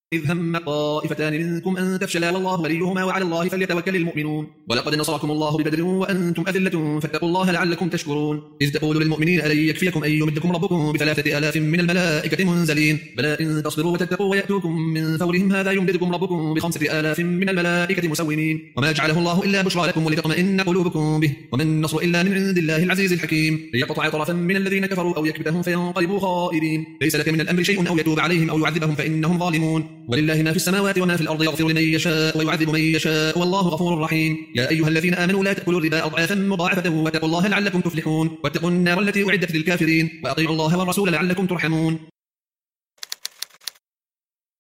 إذ هم طائفتان منكم أن تفشلا والله وليهما وعلى الله فليتوكل المؤمنون. ولقد نصركم الله ببدر وأنتم أذلة فاتقوا الله لعلكم تشكرون. إذ تقول للمؤمنين ألن يكفيكم أن يمدكم ربكم ب3000 من الملائكة منزلين بلى إن تصبروا وتتقوا ويأتوكم من فورهم هذا يمددكم ربكم ب5000 من الملائكة مسومين. وما جعله الله إلا بشرى لكم ولتطمئن قلوبكم به وما النصر إلا من عند الله العزيز الحكيم. ليقطع طرفا من الذين كفروا أو يكبتهم فينقلبوا خائبين. ليس لك من الأمر شيء أو يتوب عليهم أو يعذبهم فإنهم ظالمون. ولله ما في السماوات وما في الأرض يغفر لمن يشاء ويعذب من يشاء والله غفور رحيم. يا أيها الذين آمنوا لا تأكلوا الربا أضعافا مضاعفة واتقوا الله لعلكم تفلحون. واتقوا النار التي أعدت للكافرين وأطيعوا الله والرسول لعلكم ترحمون.